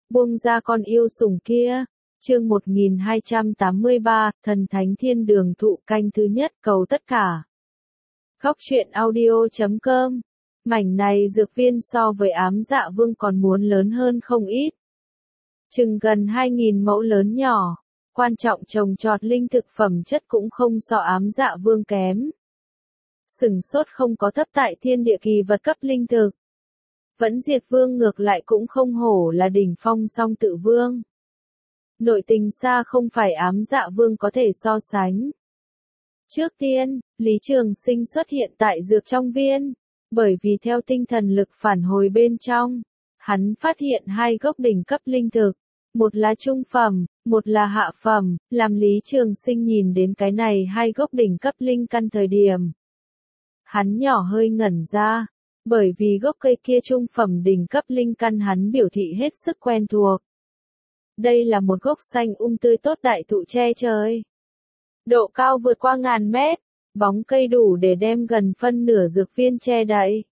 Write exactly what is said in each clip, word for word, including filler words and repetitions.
buông ra con yêu sủng kia. Chương một nghìn hai trăm tám mươi ba, Thần Thánh Thiên Đường Thụ canh thứ nhất, cầu tất cả. Góc truyện audio chấm com. Mảnh này dược viên so với Ám Dạ Vương còn muốn lớn hơn không ít. Chừng gần hai nghìn mẫu lớn nhỏ, quan trọng trồng trọt linh thực phẩm chất cũng không so Ám Dạ Vương kém. Sửng sốt không có thấp tại thiên địa kỳ vật cấp linh thực. Vẫn Diệt Vương ngược lại cũng không hổ là đỉnh phong song tự vương. Nội tình xa không phải Ám Dạ Vương có thể so sánh. Trước tiên, Lý Trường Sinh xuất hiện tại dược trong viên, bởi vì theo tinh thần lực phản hồi bên trong, hắn phát hiện hai gốc đỉnh cấp linh thực, một là trung phẩm, một là hạ phẩm, làm Lý Trường Sinh nhìn đến cái này hai gốc đỉnh cấp linh căn thời điểm. Hắn nhỏ hơi ngẩn ra, bởi vì gốc cây kia trung phẩm đỉnh cấp linh căn hắn biểu thị hết sức quen thuộc. Đây là một gốc xanh um tươi tốt đại thụ che trời. Độ cao vượt qua ngàn mét, bóng cây đủ để đem gần phân nửa dược viên che đậy.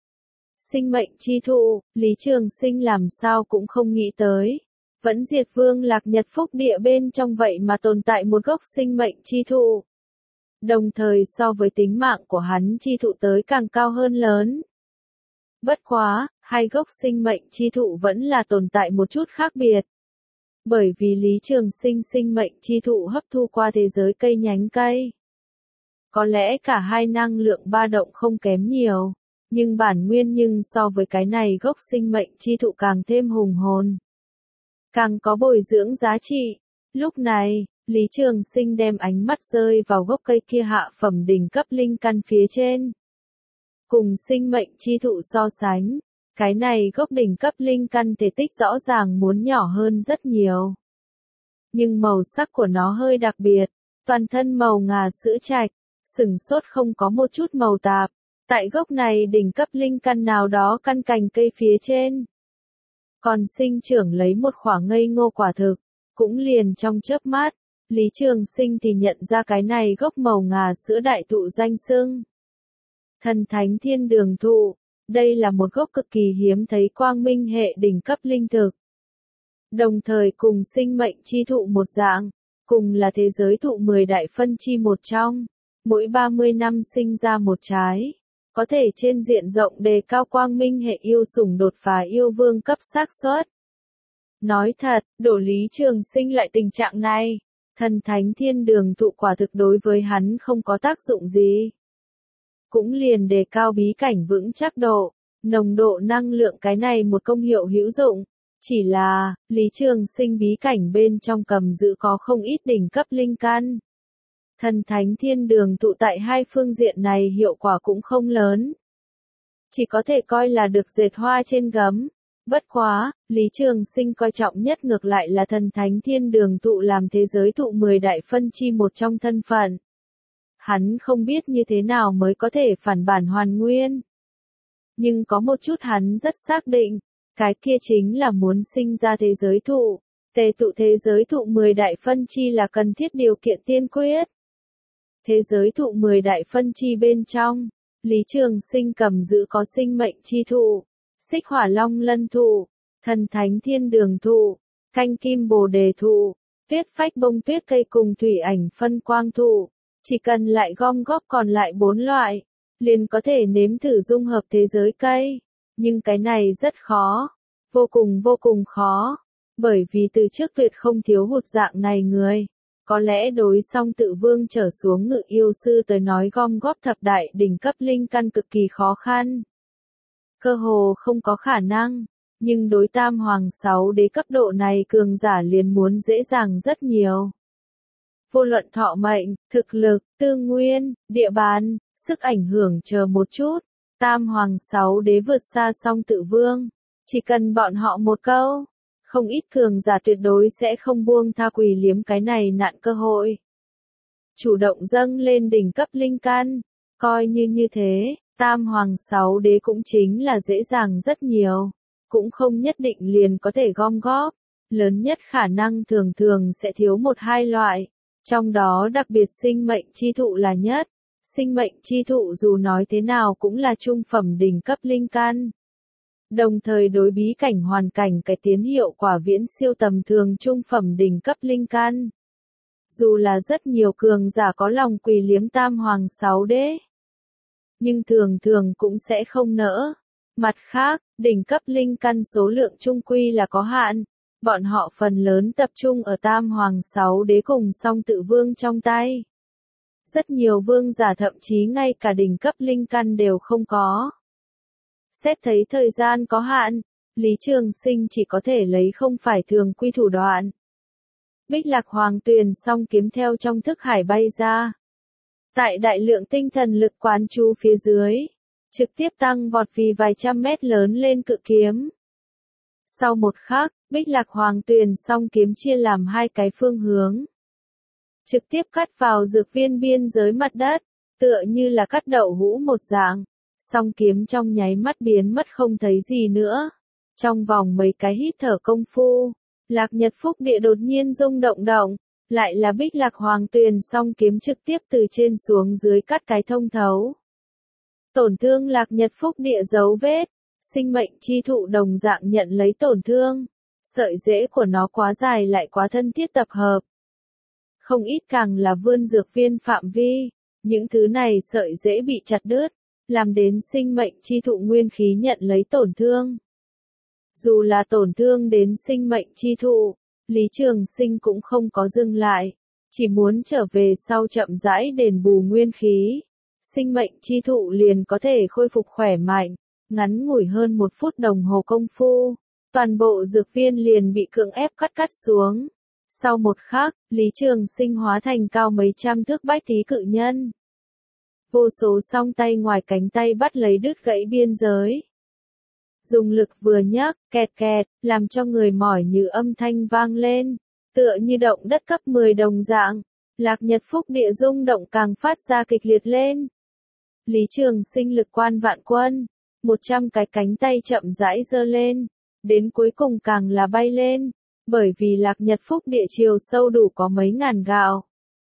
Sinh mệnh chi thụ, Lý Trường Sinh làm sao cũng không nghĩ tới. Vẫn Diệt Vương Lạc Nhật Phúc Địa bên trong vậy mà tồn tại một gốc sinh mệnh chi thụ. Đồng thời so với tính mạng của hắn chi thụ tới càng cao hơn lớn. Bất quá, hai gốc sinh mệnh chi thụ vẫn là tồn tại một chút khác biệt. Bởi vì Lý Trường Sinh sinh mệnh chi thụ hấp thu qua thế giới cây nhánh cây. Có lẽ cả hai năng lượng ba động không kém nhiều, nhưng bản nguyên nhưng so với cái này gốc sinh mệnh chi thụ càng thêm hùng hồn. Càng có bồi dưỡng giá trị. Lúc này, Lý Trường Sinh đem ánh mắt rơi vào gốc cây kia hạ phẩm đỉnh cấp linh căn phía trên. Cùng sinh mệnh chi thụ so sánh, cái này gốc đỉnh cấp linh căn thể tích rõ ràng muốn nhỏ hơn rất nhiều. Nhưng màu sắc của nó hơi đặc biệt, toàn thân màu ngà sữa trạch, sừng sốt không có một chút màu tạp. Tại gốc này đỉnh cấp linh căn nào đó căn cành cây phía trên. Còn sinh trưởng lấy một khoảng ngây ngô quả thực, cũng liền trong chớp mắt, Lý Trường Sinh thì nhận ra cái này gốc màu ngà sữa đại thụ danh xưng. Thần Thánh Thiên Đường Thụ, đây là một gốc cực kỳ hiếm thấy quang minh hệ đỉnh cấp linh thực. Đồng thời cùng sinh mệnh chi thụ một dạng, cùng là thế giới thụ mười đại phân chi một trong, mỗi ba mươi năm sinh ra một trái. Có thể trên diện rộng đề cao quang minh hệ yêu sủng đột phá yêu vương cấp xác suất. Nói thật, đổ Lý Trường Sinh lại tình trạng này, Thần Thánh Thiên Đường Thụ quả thực đối với hắn không có tác dụng gì. Cũng liền đề cao bí cảnh vững chắc độ, nồng độ năng lượng cái này một công hiệu hữu dụng. Chỉ là, Lý Trường Sinh bí cảnh bên trong cầm giữ có không ít đỉnh cấp linh căn. Thần Thánh Thiên Đường Thụ tại hai phương diện này hiệu quả cũng không lớn. Chỉ có thể coi là được dệt hoa trên gấm. Bất quá, Lý Trường Sinh coi trọng nhất ngược lại là Thần Thánh Thiên Đường Thụ làm thế giới thụ mười đại phân chi một trong thân phận. Hắn không biết như thế nào mới có thể phản bản hoàn nguyên. Nhưng có một chút hắn rất xác định, cái kia chính là muốn sinh ra thế giới thụ. Tề tụ thế giới thụ mười đại phân chi là cần thiết điều kiện tiên quyết. Thế giới thụ mười đại phân chi bên trong, Lý Trường Sinh cầm giữ có sinh mệnh chi thụ, Xích Hỏa Long Lân Thụ, Thần Thánh Thiên Đường Thụ, Canh Kim Bồ Đề Thụ, Tuyết Phách Bông Tuyết Cây cùng Thủy Ảnh Phân Quang Thụ. Chỉ cần lại gom góp còn lại bốn loại, liền có thể nếm thử dung hợp thế giới cây. Nhưng cái này rất khó, vô cùng vô cùng khó, bởi vì từ trước tuyệt không thiếu hụt dạng này người. Có lẽ đối song tự vương trở xuống ngự yêu sư tới nói gom góp thập đại đỉnh cấp linh căn cực kỳ khó khăn. Cơ hồ không có khả năng, nhưng đối tam hoàng sáu đế cấp độ này cường giả liền muốn dễ dàng rất nhiều. Vô luận thọ mệnh, thực lực, tư nguyên, địa bàn, sức ảnh hưởng chờ một chút, tam hoàng sáu đế vượt xa song tự vương. Chỉ cần bọn họ một câu, không ít cường giả tuyệt đối sẽ không buông tha quỳ liếm cái này nạn cơ hội. Chủ động dâng lên đỉnh cấp linh căn, coi như như thế, tam hoàng sáu đế cũng chính là dễ dàng rất nhiều, cũng không nhất định liền có thể gom góp, lớn nhất khả năng thường thường sẽ thiếu một hai loại, trong đó đặc biệt sinh mệnh chi thụ là nhất. Sinh mệnh chi thụ dù nói thế nào cũng là trung phẩm đỉnh cấp linh căn. Đồng thời đối bí cảnh hoàn cảnh cải tiến hiệu quả viễn siêu tầm thường trung phẩm đỉnh cấp linh căn. Dù là rất nhiều cường giả có lòng quỳ liếm tam hoàng sáu đế, nhưng thường thường cũng sẽ không nỡ. Mặt khác, đỉnh cấp linh căn số lượng chung quy là có hạn, bọn họ phần lớn tập trung ở tam hoàng sáu đế cùng song tự vương trong tay. Rất nhiều vương giả thậm chí ngay cả đỉnh cấp linh căn đều không có. Xét thấy thời gian có hạn, Lý Trường Sinh chỉ có thể lấy không phải thường quy thủ đoạn. Bích Lạc Hoàng Tuyền song kiếm theo trong thức hải bay ra. Tại đại lượng tinh thần lực quán chú phía dưới, trực tiếp tăng vọt vì vài trăm mét lớn lên cự kiếm. Sau một khắc, Bích Lạc Hoàng Tuyền song kiếm chia làm hai cái phương hướng. Trực tiếp cắt vào dược viên biên giới mặt đất, tựa như là cắt đậu hũ một dạng. Song kiếm trong nháy mắt biến mất không thấy gì nữa. Trong vòng mấy cái hít thở công phu, Lạc Nhật Phúc Địa đột nhiên rung động động, lại là Bích Lạc Hoàng Tuyền song kiếm trực tiếp từ trên xuống dưới cắt cái thông thấu. Tổn thương Lạc Nhật Phúc Địa dấu vết, sinh mệnh chi thụ đồng dạng nhận lấy tổn thương, sợi rễ của nó quá dài lại quá thân thiết tập hợp. Không ít càng là vươn dược viên phạm vi, những thứ này sợi rễ bị chặt đứt, làm đến sinh mệnh chi thụ nguyên khí nhận lấy tổn thương. Dù là tổn thương đến sinh mệnh chi thụ, Lý Trường Sinh cũng không có dừng lại, chỉ muốn trở về sau chậm rãi đền bù nguyên khí. Sinh mệnh chi thụ liền có thể khôi phục khỏe mạnh, ngắn ngủi hơn một phút đồng hồ công phu, toàn bộ dược viên liền bị cưỡng ép cắt cắt xuống. Sau một khắc, Lý Trường Sinh hóa thành cao mấy trăm thước bách thí cự nhân. Vô số song tay ngoài cánh tay bắt lấy đứt gãy biên giới. Dùng lực vừa nhấc, kẹt kẹt, làm cho người mỏi như âm thanh vang lên, tựa như động đất cấp mười đồng dạng. Lạc Nhật Phúc Địa rung động càng phát ra kịch liệt lên. Lý Trường Sinh lực quan vạn quân, một trăm cái cánh tay chậm rãi giơ lên, đến cuối cùng càng là bay lên, bởi vì Lạc Nhật Phúc Địa chiều sâu đủ có mấy ngàn gạo.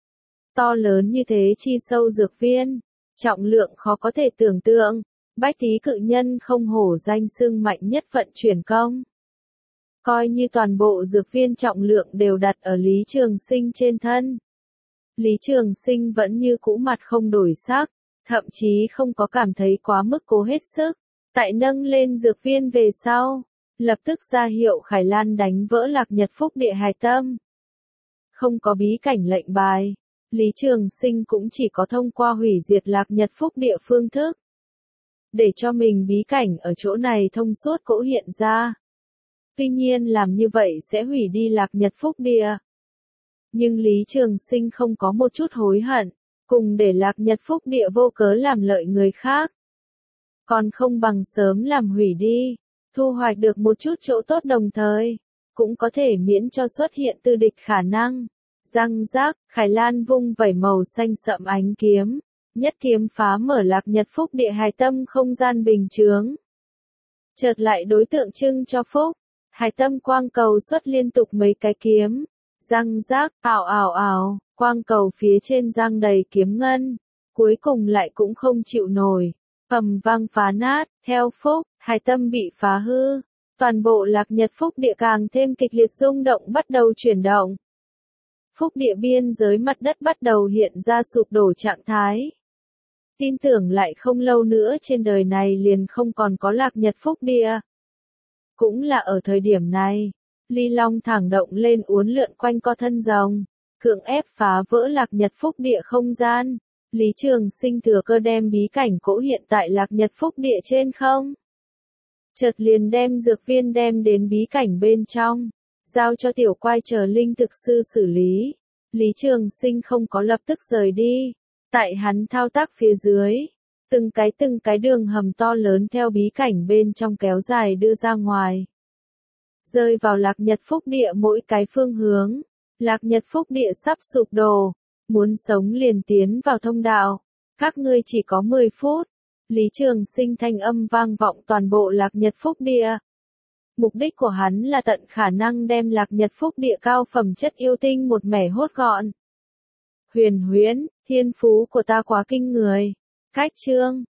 To lớn như thế chi sâu dược viên, trọng lượng khó có thể tưởng tượng, bách thí cự nhân không hổ danh xưng mạnh nhất vận chuyển công. Coi như toàn bộ dược viên trọng lượng đều đặt ở Lý Trường Sinh trên thân. Lý Trường Sinh vẫn như cũ mặt không đổi sắc, thậm chí không có cảm thấy quá mức cố hết sức. Tại nâng lên dược viên về sau, lập tức ra hiệu Khải Lan đánh vỡ Lạc Nhật Phúc Địa hài tâm. Không có bí cảnh lệnh bài, Lý Trường Sinh cũng chỉ có thông qua hủy diệt Lạc Nhật Phúc Địa phương thức, để cho mình bí cảnh ở chỗ này thông suốt cỗ hiện ra. Tuy nhiên làm như vậy sẽ hủy đi Lạc Nhật Phúc Địa. Nhưng Lý Trường Sinh không có một chút hối hận, cùng để Lạc Nhật Phúc Địa vô cớ làm lợi người khác. Còn không bằng sớm làm hủy đi, thu hoạch được một chút chỗ tốt đồng thời, cũng có thể miễn cho xuất hiện tư địch khả năng. Răng rác, Khải Lan vung vẩy màu xanh sậm ánh kiếm, nhất kiếm phá mở Lạc Nhật Phúc Địa hài tâm không gian bình chướng. Chợt lại đối tượng trưng cho phúc, hài tâm quang cầu xuất liên tục mấy cái kiếm. Răng rác, ảo ảo ảo, quang cầu phía trên răng đầy kiếm ngân, cuối cùng lại cũng không chịu nổi, ầm vang phá nát, theo phúc, hài tâm bị phá hư, toàn bộ Lạc Nhật Phúc Địa càng thêm kịch liệt rung động bắt đầu chuyển động. Phúc Địa biên giới mặt đất bắt đầu hiện ra sụp đổ trạng thái. Tin tưởng lại không lâu nữa trên đời này liền không còn có Lạc Nhật Phúc Địa. Cũng là ở thời điểm này, Ly Long thẳng động lên uốn lượn quanh co thân rồng, cưỡng ép phá vỡ Lạc Nhật Phúc Địa không gian. Lý Trường Sinh thừa cơ đem bí cảnh cỗ hiện tại Lạc Nhật Phúc Địa trên không. Chợt liền đem dược viên đem đến bí cảnh bên trong, giao cho tiểu quai chờ linh thực sư xử lý. Lý Trường Sinh không có lập tức rời đi, tại hắn thao tác phía dưới, từng cái từng cái đường hầm to lớn theo bí cảnh bên trong kéo dài đưa ra ngoài. Rơi vào Lạc Nhật Phúc Địa mỗi cái phương hướng, Lạc Nhật Phúc Địa sắp sụp đổ, muốn sống liền tiến vào thông đạo, các ngươi chỉ có mười phút. Lý Trường Sinh thanh âm vang vọng toàn bộ Lạc Nhật Phúc Địa. Mục đích của hắn là tận khả năng đem Lạc Nhật Phúc Địa cao phẩm chất yêu tinh một mẻ hốt gọn. Huyền huyễn, thiên phú của ta quá kinh người. Cách chương